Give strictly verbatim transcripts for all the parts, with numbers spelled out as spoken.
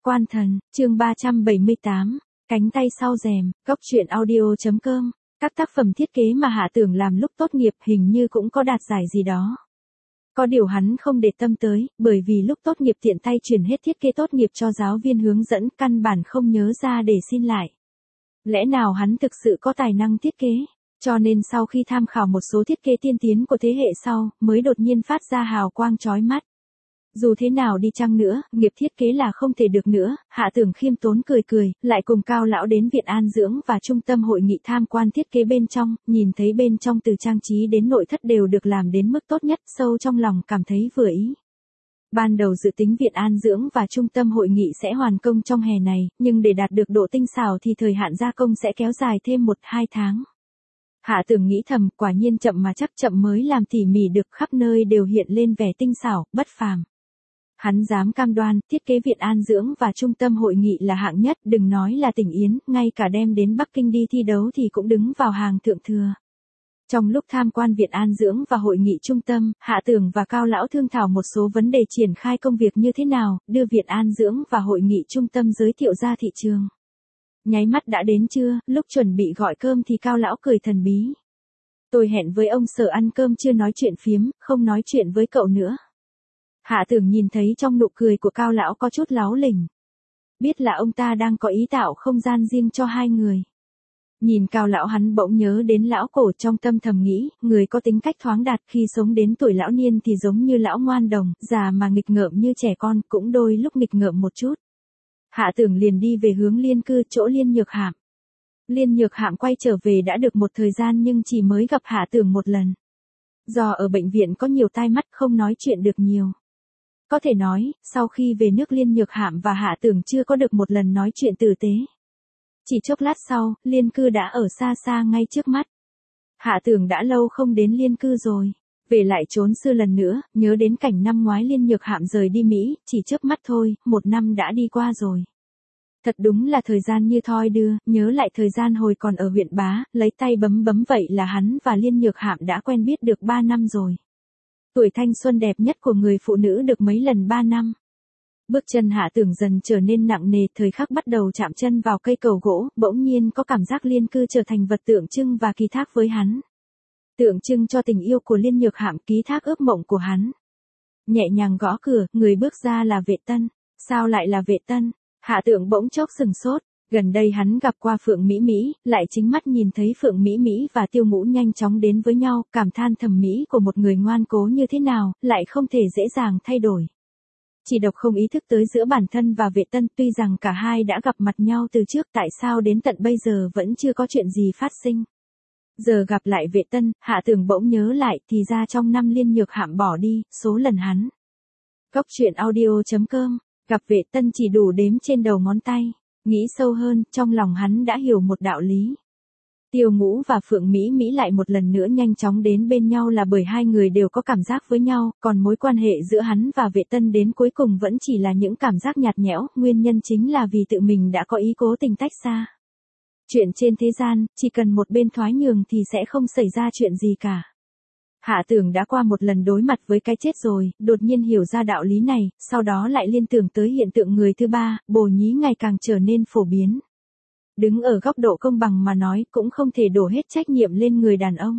Quan thần, chương ba trăm bảy mươi tám, cánh tay sau rèm, góc truyện audio chấm com. Các tác phẩm thiết kế mà Hạ Tưởng làm lúc tốt nghiệp hình như cũng có đạt giải gì đó. Có điều hắn không để tâm tới, bởi vì lúc tốt nghiệp tiện tay chuyển hết thiết kế tốt nghiệp cho giáo viên hướng dẫn, căn bản không nhớ ra để xin lại. Lẽ nào hắn thực sự có tài năng thiết kế, cho nên sau khi tham khảo một số thiết kế tiên tiến của thế hệ sau, mới đột nhiên phát ra hào quang chói mắt. Dù thế nào đi chăng nữa, nghiệp thiết kế là không thể được nữa. Hạ Tưởng khiêm tốn cười cười, lại cùng Cao lão đến viện an dưỡng và trung tâm hội nghị tham quan thiết kế bên trong, nhìn thấy bên trong từ trang trí đến nội thất đều được làm đến mức tốt nhất, sâu trong lòng cảm thấy vừa ý. Ban đầu dự tính viện an dưỡng và trung tâm hội nghị sẽ hoàn công trong hè này, nhưng để đạt được độ tinh xảo thì thời hạn gia công sẽ kéo dài thêm một hai tháng. Hạ Tưởng nghĩ thầm, quả nhiên chậm mà chắc chậm mới làm tỉ mỉ được, khắp nơi đều hiện lên vẻ tinh xảo, bất phàm. Hắn dám cam đoan, thiết kế viện an dưỡng và trung tâm hội nghị là hạng nhất, đừng nói là Tỉnh Yến, ngay cả đem đến Bắc Kinh đi thi đấu thì cũng đứng vào hàng thượng thừa. Trong lúc tham quan viện an dưỡng và hội nghị trung tâm, Hạ Tưởng và Cao lão thương thảo một số vấn đề triển khai công việc như thế nào, đưa viện an dưỡng và hội nghị trung tâm giới thiệu ra thị trường. Nháy mắt đã đến trưa, lúc chuẩn bị gọi cơm thì Cao lão cười thần bí. Tôi hẹn với ông Sở ăn cơm chưa nói chuyện phiếm, không nói chuyện với cậu nữa. Hạ Tưởng nhìn thấy trong nụ cười của Cao lão có chút láu lỉnh. Biết là ông ta đang có ý tạo không gian riêng cho hai người. Nhìn Cao lão hắn bỗng nhớ đến lão cổ, trong tâm thầm nghĩ, người có tính cách thoáng đạt khi sống đến tuổi lão niên thì giống như lão ngoan đồng, già mà nghịch ngợm như trẻ con, cũng đôi lúc nghịch ngợm một chút. Hạ Tưởng liền đi về hướng Liên Cư, chỗ Liên Nhược Hạm. Liên Nhược Hạm quay trở về đã được một thời gian nhưng chỉ mới gặp Hạ Tưởng một lần. Do ở bệnh viện có nhiều tai mắt không nói chuyện được nhiều. Có thể nói, sau khi về nước Liên Nhược Hạm và Hạ Tưởng chưa có được một lần nói chuyện tử tế. Chỉ chốc lát sau, Liên Cư đã ở xa xa ngay trước mắt. Hạ Tưởng đã lâu không đến Liên Cư rồi. Về lại trốn xưa lần nữa, nhớ đến cảnh năm ngoái Liên Nhược Hạm rời đi Mỹ, chỉ chớp mắt thôi, một năm đã đi qua rồi. Thật đúng là thời gian như thoi đưa, nhớ lại thời gian hồi còn ở huyện Bá, lấy tay bấm bấm vậy là hắn và Liên Nhược Hạm đã quen biết được ba năm rồi. Tuổi thanh xuân đẹp nhất của người phụ nữ được mấy lần ba năm. Bước chân Hạ Tưởng dần trở nên nặng nề, thời khắc bắt đầu chạm chân vào cây cầu gỗ, bỗng nhiên có cảm giác Liên Cư trở thành vật tượng trưng và ký thác với hắn. Tượng trưng cho tình yêu của Liên Nhược Hạm, ký thác ước mộng của hắn. Nhẹ nhàng gõ cửa, người bước ra là Vệ Tân. Sao lại là Vệ Tân? Hạ Tưởng bỗng chốc sừng sốt. Gần đây hắn gặp qua Phượng Mỹ Mỹ, lại chính mắt nhìn thấy Phượng Mỹ Mỹ và Tiêu Ngũ nhanh chóng đến với nhau, cảm than thẩm mỹ của một người ngoan cố như thế nào, lại không thể dễ dàng thay đổi. Chỉ độc không ý thức tới giữa bản thân và Vệ Tân, tuy rằng cả hai đã gặp mặt nhau từ trước, tại sao đến tận bây giờ vẫn chưa có chuyện gì phát sinh. Giờ gặp lại Vệ Tân, Hạ Tưởng bỗng nhớ lại, thì ra trong năm Liên Nhược Hạm bỏ đi, số lần hắn. Góc truyện audio chấm com, gặp Vệ Tân chỉ đủ đếm trên đầu ngón tay. Nghĩ sâu hơn, trong lòng hắn đã hiểu một đạo lý. Tiêu Ngũ và Phượng Mỹ Mỹ lại một lần nữa nhanh chóng đến bên nhau là bởi hai người đều có cảm giác với nhau, còn mối quan hệ giữa hắn và Vệ Tân đến cuối cùng vẫn chỉ là những cảm giác nhạt nhẽo, nguyên nhân chính là vì tự mình đã có ý cố tình tách xa. Chuyện trên thế gian, chỉ cần một bên thoái nhường thì sẽ không xảy ra chuyện gì cả. Hạ Tưởng đã qua một lần đối mặt với cái chết rồi, đột nhiên hiểu ra đạo lý này, sau đó lại liên tưởng tới hiện tượng người thứ ba, bồ nhí ngày càng trở nên phổ biến. Đứng ở góc độ công bằng mà nói, cũng không thể đổ hết trách nhiệm lên người đàn ông.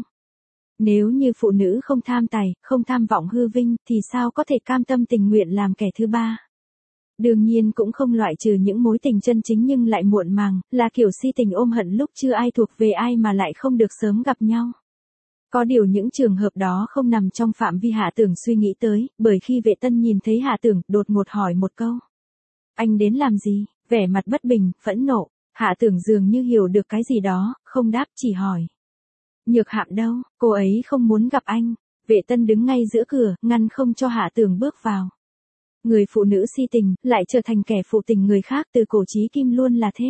Nếu như phụ nữ không tham tài, không tham vọng hư vinh, thì sao có thể cam tâm tình nguyện làm kẻ thứ ba? Đương nhiên cũng không loại trừ những mối tình chân chính nhưng lại muộn màng, là kiểu si tình ôm hận lúc chưa ai thuộc về ai mà lại không được sớm gặp nhau. Có điều những trường hợp đó không nằm trong phạm vi Hạ Tưởng suy nghĩ tới, bởi khi Vệ Tân nhìn thấy Hạ Tưởng, đột ngột hỏi một câu. Anh đến làm gì? Vẻ mặt bất bình, phẫn nộ. Hạ Tưởng dường như hiểu được cái gì đó, không đáp, chỉ hỏi. Nhược Hạm đâu? Cô ấy không muốn gặp anh. Vệ Tân đứng ngay giữa cửa, ngăn không cho Hạ Tưởng bước vào. Người phụ nữ si tình, lại trở thành kẻ phụ tình người khác, từ cổ chí kim luôn là thế.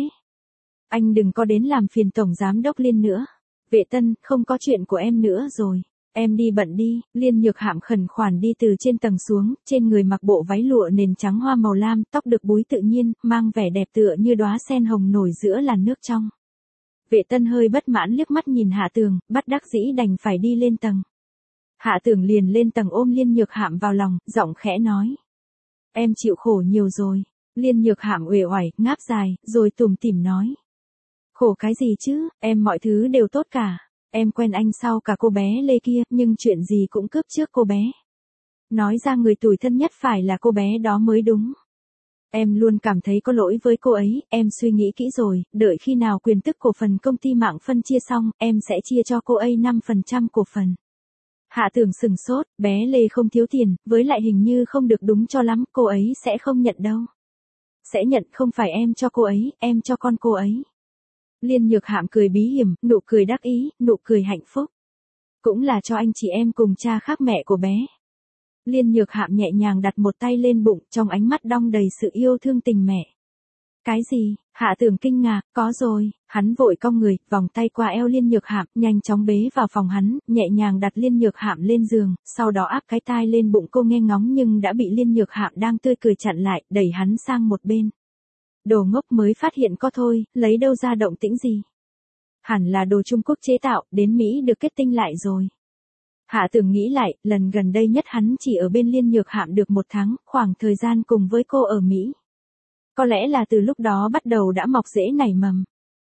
Anh đừng có đến làm phiền Tổng Giám đốc Liên nữa. Vệ Tân, không có chuyện của em nữa rồi. Em đi bận đi. Liên Nhược Hạm khẩn khoản đi từ trên tầng xuống, trên người mặc bộ váy lụa nền trắng hoa màu lam, tóc được búi tự nhiên, mang vẻ đẹp tựa như đóa sen hồng nổi giữa làn nước trong. Vệ Tân hơi bất mãn liếc mắt nhìn Hạ Tưởng, bất đắc dĩ đành phải đi lên tầng. Hạ Tưởng liền lên tầng ôm Liên Nhược Hạm vào lòng, giọng khẽ nói. Em chịu khổ nhiều rồi. Liên Nhược Hạm uể oải, ngáp dài, rồi tủm tỉm nói. Khổ cái gì chứ, em mọi thứ đều tốt cả. Em quen anh sau cả cô bé Lê kia, nhưng chuyện gì cũng cướp trước cô bé. Nói ra người tủi thân nhất phải là cô bé đó mới đúng. Em luôn cảm thấy có lỗi với cô ấy, em suy nghĩ kỹ rồi, đợi khi nào quyền tức cổ phần công ty mạng phân chia xong, em sẽ chia cho cô ấy năm phần trăm cổ phần. Hạ Tưởng sừng sốt, bé Lê không thiếu tiền, với lại hình như không được đúng cho lắm, cô ấy sẽ không nhận đâu. Sẽ nhận không phải em cho cô ấy, em cho con cô ấy. Liên Nhược Hạm cười bí hiểm, nụ cười đắc ý, nụ cười hạnh phúc. Cũng là cho anh chị em cùng cha khác mẹ của bé. Liên Nhược Hạm nhẹ nhàng đặt một tay lên bụng, trong ánh mắt đong đầy sự yêu thương tình mẹ. Cái gì? Hạ Tưởng kinh ngạc, có rồi, hắn vội cong người, vòng tay qua eo Liên Nhược Hạm, nhanh chóng bế vào phòng hắn, nhẹ nhàng đặt Liên Nhược Hạm lên giường, sau đó áp cái tai lên bụng cô nghe ngóng nhưng đã bị Liên Nhược Hạm đang tươi cười chặn lại, đẩy hắn sang một bên. Đồ ngốc mới phát hiện có thôi, lấy đâu ra động tĩnh gì? Hẳn là đồ Trung Quốc chế tạo, đến Mỹ được kết tinh lại rồi. Hạ Tưởng nghĩ lại, lần gần đây nhất hắn chỉ ở bên Liên Nhược Hạm được một tháng, khoảng thời gian cùng với cô ở Mỹ. Có lẽ là từ lúc đó bắt đầu đã mọc rễ nảy mầm.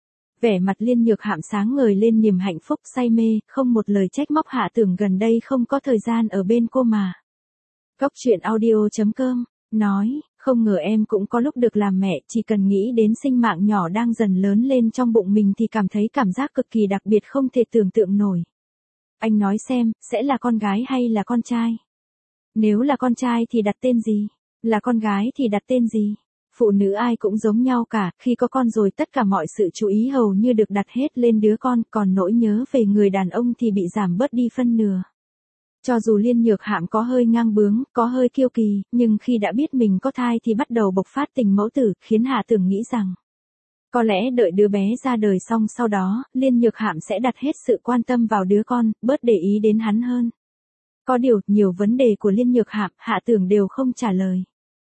Vẻ mặt Liên Nhược Hạm sáng ngời lên niềm hạnh phúc say mê, không một lời trách móc Hạ Tưởng gần đây không có thời gian ở bên cô mà. Góc truyện audio chấm com, nói, không ngờ em cũng có lúc được làm mẹ, chỉ cần nghĩ đến sinh mạng nhỏ đang dần lớn lên trong bụng mình thì cảm thấy cảm giác cực kỳ đặc biệt không thể tưởng tượng nổi. Anh nói xem, sẽ là con gái hay là con trai? Nếu là con trai thì đặt tên gì? Là con gái thì đặt tên gì? Phụ nữ ai cũng giống nhau cả, khi có con rồi tất cả mọi sự chú ý hầu như được đặt hết lên đứa con, còn nỗi nhớ về người đàn ông thì bị giảm bớt đi phân nửa. Cho dù Liên Nhược Hạm có hơi ngang bướng, có hơi kiêu kỳ, nhưng khi đã biết mình có thai thì bắt đầu bộc phát tình mẫu tử, khiến Hạ Tưởng nghĩ rằng có lẽ đợi đứa bé ra đời xong sau đó, Liên Nhược Hạm sẽ đặt hết sự quan tâm vào đứa con, bớt để ý đến hắn hơn. Có điều, nhiều vấn đề của Liên Nhược Hạm, Hạ Tưởng đều không trả lời.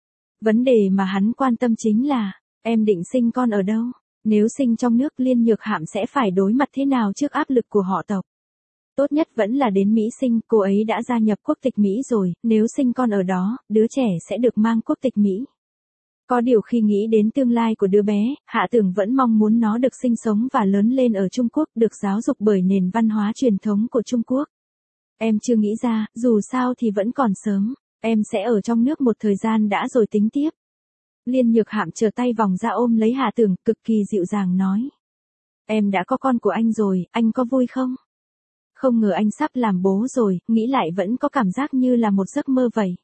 Vấn đề mà hắn quan tâm chính là, em định sinh con ở đâu? Nếu sinh trong nước Liên Nhược Hạm sẽ phải đối mặt thế nào trước áp lực của họ tộc? Tốt nhất vẫn là đến Mỹ sinh, cô ấy đã gia nhập quốc tịch Mỹ rồi, nếu sinh con ở đó, đứa trẻ sẽ được mang quốc tịch Mỹ. Có điều khi nghĩ đến tương lai của đứa bé, Hạ Tưởng vẫn mong muốn nó được sinh sống và lớn lên ở Trung Quốc, được giáo dục bởi nền văn hóa truyền thống của Trung Quốc. Em chưa nghĩ ra, dù sao thì vẫn còn sớm, em sẽ ở trong nước một thời gian đã rồi tính tiếp. Liên Nhược Hạm trở tay vòng ra ôm lấy Hạ Tưởng, cực kỳ dịu dàng nói. Em đã có con của anh rồi, anh có vui không? Không ngờ anh sắp làm bố rồi, nghĩ lại vẫn có cảm giác như là một giấc mơ vậy.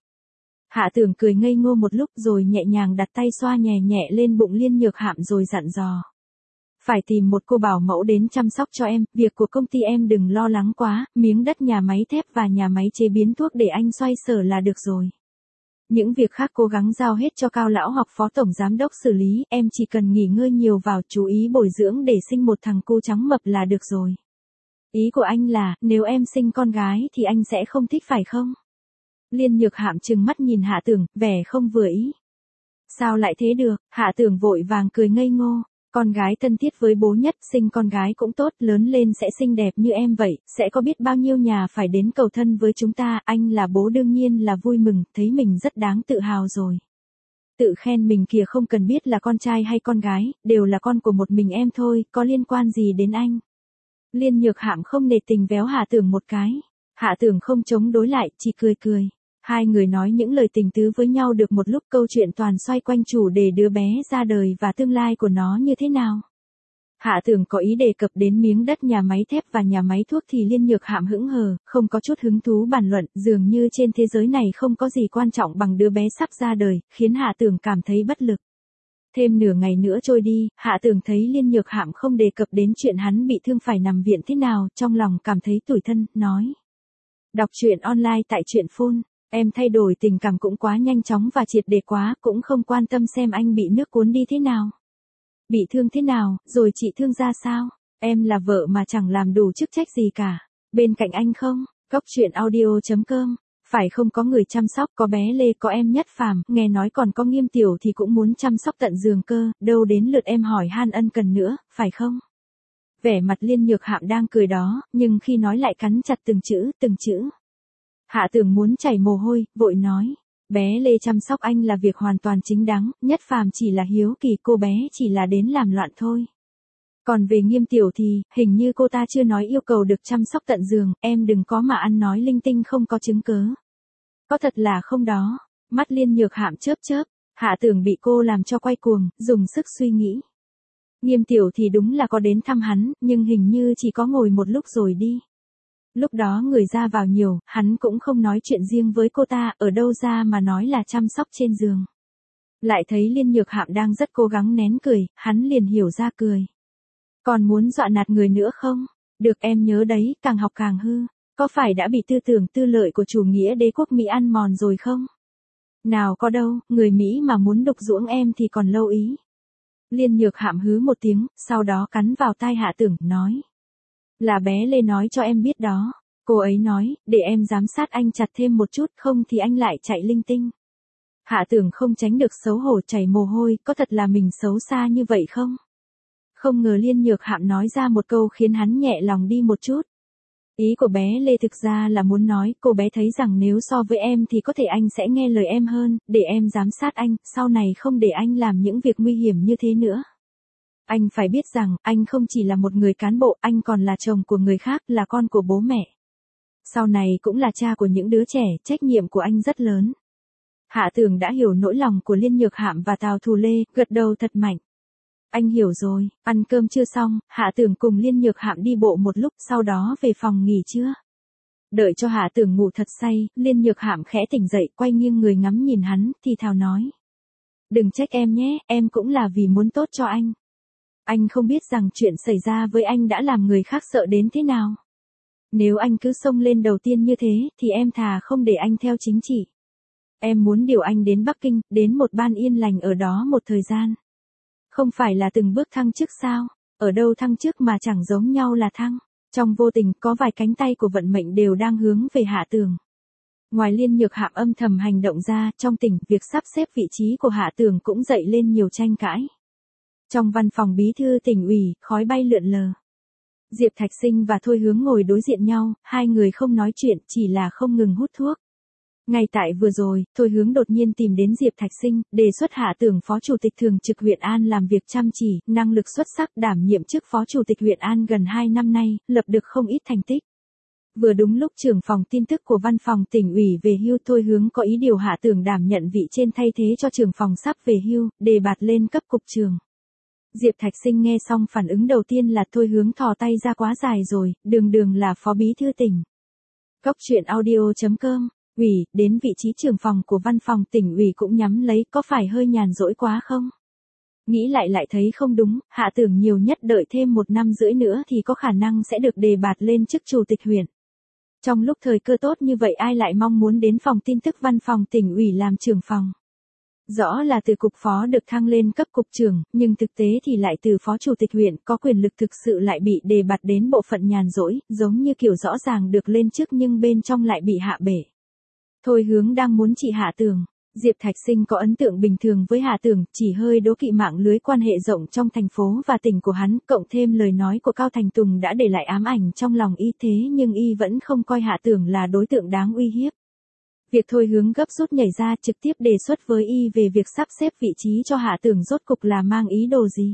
Hạ Tưởng cười ngây ngô một lúc rồi nhẹ nhàng đặt tay xoa nhẹ nhẹ lên bụng Liên Nhược Hạm rồi dặn dò. Phải tìm một cô bảo mẫu đến chăm sóc cho em, việc của công ty em đừng lo lắng quá, miếng đất nhà máy thép và nhà máy chế biến thuốc để anh xoay sở là được rồi. Những việc khác cố gắng giao hết cho Cao lão hoặc phó tổng giám đốc xử lý, em chỉ cần nghỉ ngơi nhiều vào, chú ý bồi dưỡng để sinh một thằng cu trắng mập là được rồi. Ý của anh là, nếu em sinh con gái thì anh sẽ không thích phải không? Liên Nhược Hạm trừng mắt nhìn Hạ Tưởng, vẻ không vừa ý. Sao lại thế được? Hạ Tưởng vội vàng cười ngây ngô. Con gái thân thiết với bố nhất, sinh con gái cũng tốt, lớn lên sẽ xinh đẹp như em vậy, sẽ có biết bao nhiêu nhà phải đến cầu thân với chúng ta, anh là bố đương nhiên là vui mừng, thấy mình rất đáng tự hào rồi. Tự khen mình kìa, không cần biết là con trai hay con gái, đều là con của một mình em thôi, có liên quan gì đến anh. Liên Nhược Hạm không nề tình véo Hạ Tưởng một cái. Hạ Tưởng không chống đối lại, chỉ cười cười. Hai người nói những lời tình tứ với nhau được một lúc, câu chuyện toàn xoay quanh chủ đề đứa bé ra đời và tương lai của nó như thế nào. Hạ Tưởng có ý đề cập đến miếng đất nhà máy thép và nhà máy thuốc thì Liên Nhược Hạm hững hờ, không có chút hứng thú bàn luận, dường như trên thế giới này không có gì quan trọng bằng đứa bé sắp ra đời, khiến Hạ Tưởng cảm thấy bất lực. Thêm nửa ngày nữa trôi đi, Hạ Tưởng thấy Liên Nhược Hạm không đề cập đến chuyện hắn bị thương phải nằm viện thế nào, trong lòng cảm thấy tủi thân, nói. Đọc truyện online tại truyện phone, em thay đổi tình cảm cũng quá nhanh chóng và triệt để quá, cũng không quan tâm xem anh bị nước cuốn đi thế nào. Bị thương thế nào, rồi chị thương ra sao? Em là vợ mà chẳng làm đủ chức trách gì cả. Bên cạnh anh không? Góc truyện audio chấm com. Phải không có người chăm sóc, có bé Lê, có em Nhất Phàm, nghe nói còn có Nghiêm Tiểu thì cũng muốn chăm sóc tận giường cơ, đâu đến lượt em hỏi han ân cần nữa, phải không? Vẻ mặt Liên Nhược Hạm đang cười đó, nhưng khi nói lại cắn chặt từng chữ, từng chữ. Hạ Tưởng muốn chảy mồ hôi, vội nói. Bé Lê chăm sóc anh là việc hoàn toàn chính đáng, Nhất Phàm chỉ là hiếu kỳ, cô bé chỉ là đến làm loạn thôi. Còn về Nghiêm Tiểu thì, hình như cô ta chưa nói yêu cầu được chăm sóc tận giường, em đừng có mà ăn nói linh tinh không có chứng cớ. Có thật là không đó. Mắt Liên Nhược Hạm chớp chớp, Hạ Tưởng bị cô làm cho quay cuồng, dùng sức suy nghĩ. Nghiêm Tiểu thì đúng là có đến thăm hắn, nhưng hình như chỉ có ngồi một lúc rồi đi. Lúc đó người ra vào nhiều, hắn cũng không nói chuyện riêng với cô ta, ở đâu ra mà nói là chăm sóc trên giường. Lại thấy Liên Nhược Hạm đang rất cố gắng nén cười, hắn liền hiểu ra cười. Còn muốn dọa nạt người nữa không? Được em nhớ đấy, càng học càng hư. Có phải đã bị tư tưởng tư lợi của chủ nghĩa đế quốc Mỹ ăn mòn rồi không? Nào có đâu, người Mỹ mà muốn đục ruỗng em thì còn lâu ý. Liên Nhược Hạm hứ một tiếng, sau đó cắn vào tai Hạ Tưởng, nói. Là bé Lê nói cho em biết đó. Cô ấy nói, để em giám sát anh chặt thêm một chút, không thì anh lại chạy linh tinh. Hạ Tưởng không tránh được xấu hổ chảy mồ hôi, có thật là mình xấu xa như vậy không? Không ngờ Liên Nhược Hạm nói ra một câu khiến hắn nhẹ lòng đi một chút. Ý của bé Lê thực ra là muốn nói, cô bé thấy rằng nếu so với em thì có thể anh sẽ nghe lời em hơn, để em giám sát anh, sau này không để anh làm những việc nguy hiểm như thế nữa. Anh phải biết rằng, anh không chỉ là một người cán bộ, anh còn là chồng của người khác, là con của bố mẹ. Sau này cũng là cha của những đứa trẻ, trách nhiệm của anh rất lớn. Hạ Tưởng đã hiểu nỗi lòng của Liên Nhược Hạm và Tào Thù Lê, gật đầu thật mạnh. Anh hiểu rồi, ăn cơm chưa xong, Hạ Tưởng cùng Liên Nhược Hạm đi bộ một lúc, sau đó về phòng nghỉ trưa. Đợi cho Hạ Tưởng ngủ thật say, Liên Nhược Hạm khẽ tỉnh dậy, quay nghiêng người ngắm nhìn hắn, thì thào nói. Đừng trách em nhé, em cũng là vì muốn tốt cho anh. Anh không biết rằng chuyện xảy ra với anh đã làm người khác sợ đến thế nào. Nếu anh cứ xông lên đầu tiên như thế, thì em thà không để anh theo chính trị. Em muốn điều anh đến Bắc Kinh, đến một ban yên lành ở đó một thời gian. Không phải là từng bước thăng chức sao, ở đâu thăng chức mà chẳng giống nhau là thăng. Trong vô tình, có vài cánh tay của vận mệnh đều đang hướng về Hạ Tưởng. Ngoài Liên Nhược Hạm âm thầm hành động ra, trong tỉnh, việc sắp xếp vị trí của Hạ Tưởng cũng dậy lên nhiều tranh cãi. Trong văn phòng bí thư tỉnh ủy, khói bay lượn lờ. Diệp Thạch Sinh và Thôi Hướng ngồi đối diện nhau, hai người không nói chuyện, chỉ là không ngừng hút thuốc. Ngay tại vừa rồi, Thôi Hướng đột nhiên tìm đến Diệp Thạch Sinh, đề xuất Hạ Tưởng phó chủ tịch thường trực huyện An làm việc chăm chỉ, năng lực xuất sắc, đảm nhiệm chức phó chủ tịch huyện An gần hai năm nay, lập được không ít thành tích. Vừa đúng lúc trưởng phòng tin tức của văn phòng tỉnh ủy về hưu, Thôi Hướng có ý điều Hạ Tưởng đảm nhận vị trên thay thế cho trưởng phòng sắp về hưu, đề bạt lên cấp cục trưởng. Diệp Thạch Sinh nghe xong phản ứng đầu tiên là Thôi Hướng thò tay ra quá dài rồi, đường đường là phó bí thư tỉnh. Góc truyện audio chấm com, ủy, đến vị trí trưởng phòng của văn phòng tỉnh ủy cũng nhắm lấy, có phải hơi nhàn rỗi quá không? Nghĩ lại lại thấy không đúng, Hạ Tưởng nhiều nhất đợi thêm một năm rưỡi nữa thì có khả năng sẽ được đề bạt lên chức chủ tịch huyện. Trong lúc thời cơ tốt như vậy ai lại mong muốn đến phòng tin tức văn phòng tỉnh ủy làm trưởng phòng. Rõ là từ cục phó được thăng lên cấp cục trưởng, nhưng thực tế thì lại từ phó chủ tịch huyện, có quyền lực thực sự lại bị đề bạt đến bộ phận nhàn rỗi, giống như kiểu rõ ràng được lên chức nhưng bên trong lại bị hạ bể. Thôi Hướng đang muốn trị Hạ Tưởng. Diệp Thạch Sinh có ấn tượng bình thường với Hạ Tưởng, chỉ hơi đố kỵ mạng lưới quan hệ rộng trong thành phố và tỉnh của hắn, cộng thêm lời nói của Cao Thành Tùng đã để lại ám ảnh trong lòng y, thế nhưng y vẫn không coi Hạ Tưởng là đối tượng đáng uy hiếp. Việc Thôi Hướng gấp rút nhảy ra trực tiếp đề xuất với y về việc sắp xếp vị trí cho Hạ Tưởng rốt cục là mang ý đồ gì?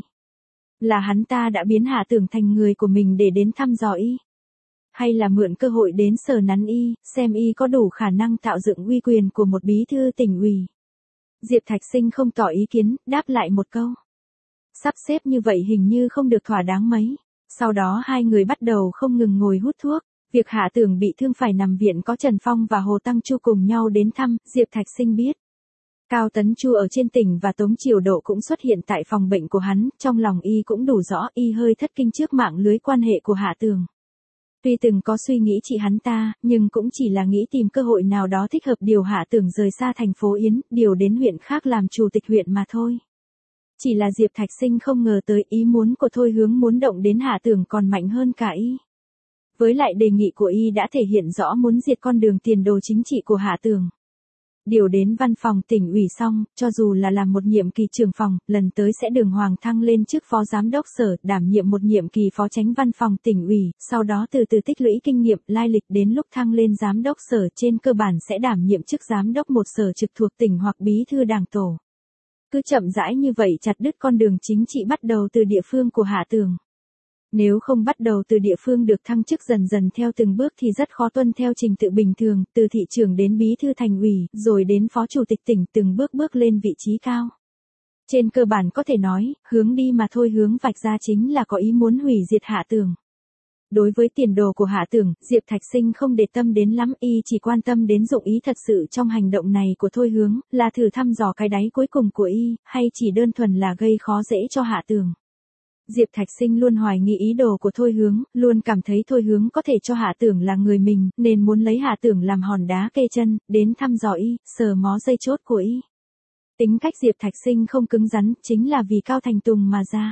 Là hắn ta đã biến Hạ Tưởng thành người của mình để đến thăm dò y? Hay là mượn cơ hội đến sờ nắn y, xem y có đủ khả năng tạo dựng uy quyền của một bí thư tỉnh ủy? Diệp Thạch Sinh không tỏ ý kiến, đáp lại một câu. Sắp xếp như vậy hình như không được thỏa đáng mấy. Sau đó hai người bắt đầu không ngừng ngồi hút thuốc. Việc Hạ Tưởng bị thương phải nằm viện có Trần Phong và Hồ Tăng Chu cùng nhau đến thăm, Diệp Thạch Sinh biết. Cao Tấn Chu ở trên tỉnh và Tống Triều Độ cũng xuất hiện tại phòng bệnh của hắn, trong lòng y cũng đủ rõ y hơi thất kinh trước mạng lưới quan hệ của Hạ Tưởng. Tuy từng có suy nghĩ trị hắn ta, nhưng cũng chỉ là nghĩ tìm cơ hội nào đó thích hợp điều Hạ Tưởng rời xa thành phố Yến, điều đến huyện khác làm chủ tịch huyện mà thôi. Chỉ là Diệp Thạch Sinh không ngờ tới ý muốn của Thôi Hướng muốn động đến Hạ Tưởng còn mạnh hơn cả y. Với lại đề nghị của y đã thể hiện rõ muốn diệt con đường tiền đồ chính trị của Hạ Tưởng. Điều đến văn phòng tỉnh ủy xong, cho dù là làm một nhiệm kỳ trưởng phòng, lần tới sẽ đường hoàng thăng lên chức phó giám đốc sở, đảm nhiệm một nhiệm kỳ phó chánh văn phòng tỉnh ủy, sau đó từ từ tích lũy kinh nghiệm, lai lịch đến lúc thăng lên giám đốc sở trên cơ bản sẽ đảm nhiệm chức giám đốc một sở trực thuộc tỉnh hoặc bí thư đảng tổ. Cứ chậm rãi như vậy chặt đứt con đường chính trị bắt đầu từ địa phương của Hạ Tường. Nếu không bắt đầu từ địa phương được thăng chức dần dần theo từng bước thì rất khó tuân theo trình tự bình thường, từ thị trưởng đến bí thư thành ủy, rồi đến phó chủ tịch tỉnh từng bước bước lên vị trí cao. Trên cơ bản có thể nói, hướng đi mà Thôi Hướng vạch ra chính là có ý muốn hủy diệt Hạ Tường. Đối với tiền đồ của Hạ Tường, Diệp Thạch Sinh không để tâm đến lắm, y chỉ quan tâm đến dụng ý thật sự trong hành động này của Thôi Hướng, là thử thăm dò cái đáy cuối cùng của y, hay chỉ đơn thuần là gây khó dễ cho Hạ Tường. Diệp Thạch Sinh luôn hoài nghi ý đồ của Thôi Hướng, luôn cảm thấy Thôi Hướng có thể cho Hạ Tường là người mình, nên muốn lấy Hạ Tường làm hòn đá kê chân, đến thăm dò y, sờ mó dây chốt của y. Tính cách Diệp Thạch Sinh không cứng rắn, chính là vì Cao Thành Tùng mà ra.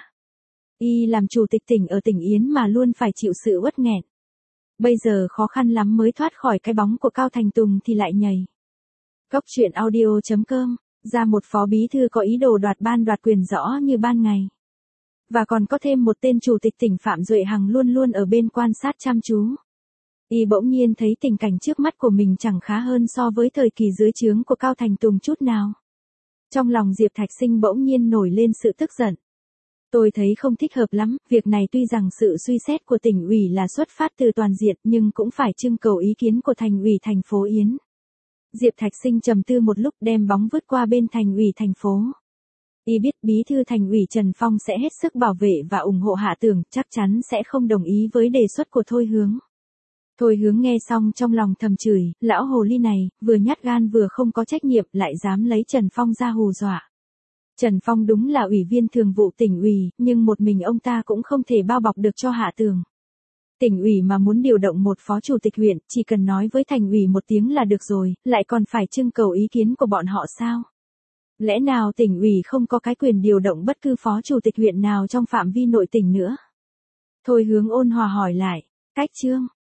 Y làm chủ tịch tỉnh ở tỉnh Yến mà luôn phải chịu sự uất nghẹn. Bây giờ khó khăn lắm mới thoát khỏi cái bóng của Cao Thành Tùng thì lại nhảy. Góc truyện audio chấm com, ra một phó bí thư có ý đồ đoạt ban đoạt quyền rõ như ban ngày. Và còn có thêm một tên chủ tịch tỉnh Phạm Duệ Hằng luôn luôn ở bên quan sát chăm chú. Y bỗng nhiên thấy tình cảnh trước mắt của mình chẳng khá hơn so với thời kỳ dưới trướng của Cao Thành Tùng chút nào. Trong lòng Diệp Thạch Sinh bỗng nhiên nổi lên sự tức giận. Tôi thấy không thích hợp lắm, việc này tuy rằng sự suy xét của tỉnh ủy là xuất phát từ toàn diện nhưng cũng phải trưng cầu ý kiến của thành ủy thành phố Yến. Diệp Thạch Sinh trầm tư một lúc đem bóng vứt qua bên thành ủy thành phố. Y biết bí thư thành ủy Trần Phong sẽ hết sức bảo vệ và ủng hộ Hạ Tường, chắc chắn sẽ không đồng ý với đề xuất của Thôi Hướng. Thôi Hướng nghe xong trong lòng thầm chửi, lão hồ ly này, vừa nhát gan vừa không có trách nhiệm lại dám lấy Trần Phong ra hù dọa. Trần Phong đúng là ủy viên thường vụ tỉnh ủy, nhưng một mình ông ta cũng không thể bao bọc được cho Hạ Tường. Tỉnh ủy mà muốn điều động một phó chủ tịch huyện, chỉ cần nói với thành ủy một tiếng là được rồi, lại còn phải trưng cầu ý kiến của bọn họ sao? Lẽ nào tỉnh ủy không có cái quyền điều động bất cứ phó chủ tịch huyện nào trong phạm vi nội tỉnh nữa? Thôi Hướng ôn hòa hỏi lại, cách Trương,